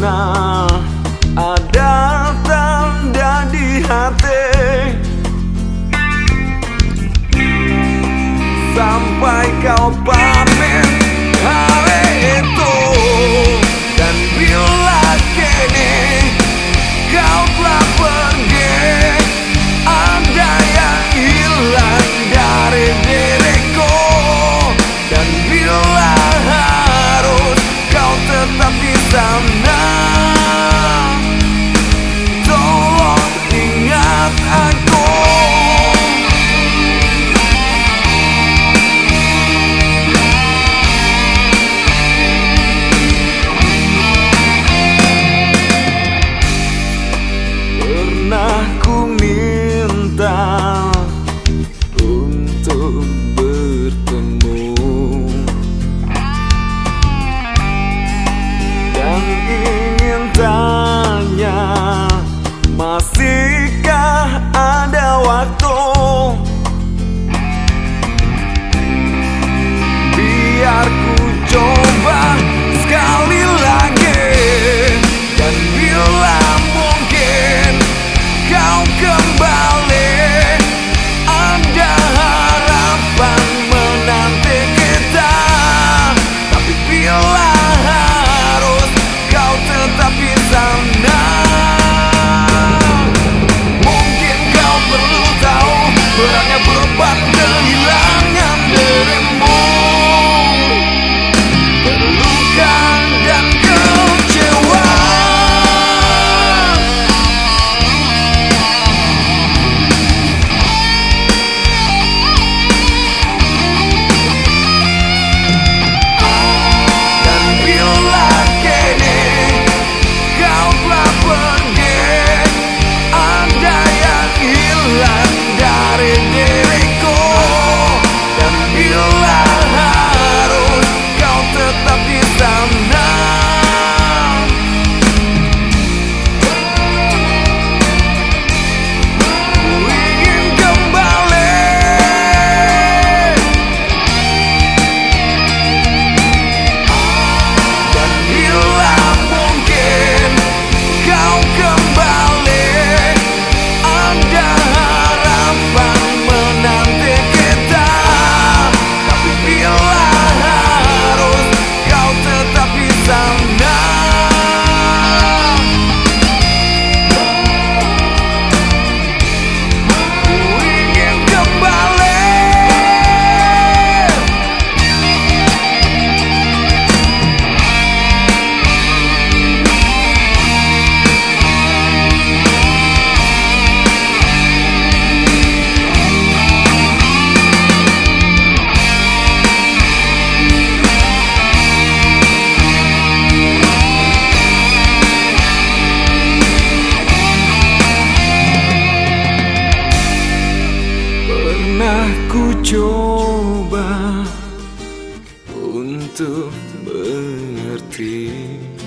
pernah ada tanda di hati sampai kau pamit hari itu. Dan bila kini kau telah pergi, ada yang hilang dari diriku. Dan bila harus kau tetap di sana, tolong ingat aku. Pernah ku minta untuk bertemu dan ingin tanya, masihkah ada waktu? Biar ku coba sekali lagi. Dan bila mungkin kau kembali, ada harapan menanti kita. Tapi bila harus kau tetap di sana, mungkin kau perlu tahu beratnya beban kehilangan dirimu, terluka dan kecewa. Dan bila kini kau telah pergi, ada yang hilang dari diriku. Dan bila harus kau tetap di sana, ku ingin kembali. Dan bila mungkin kau kembali, ada harapan menanti kita. Tapi bila harus kau tetap di sana, ku ingin kembali. Pernah ku coba untuk mengerti,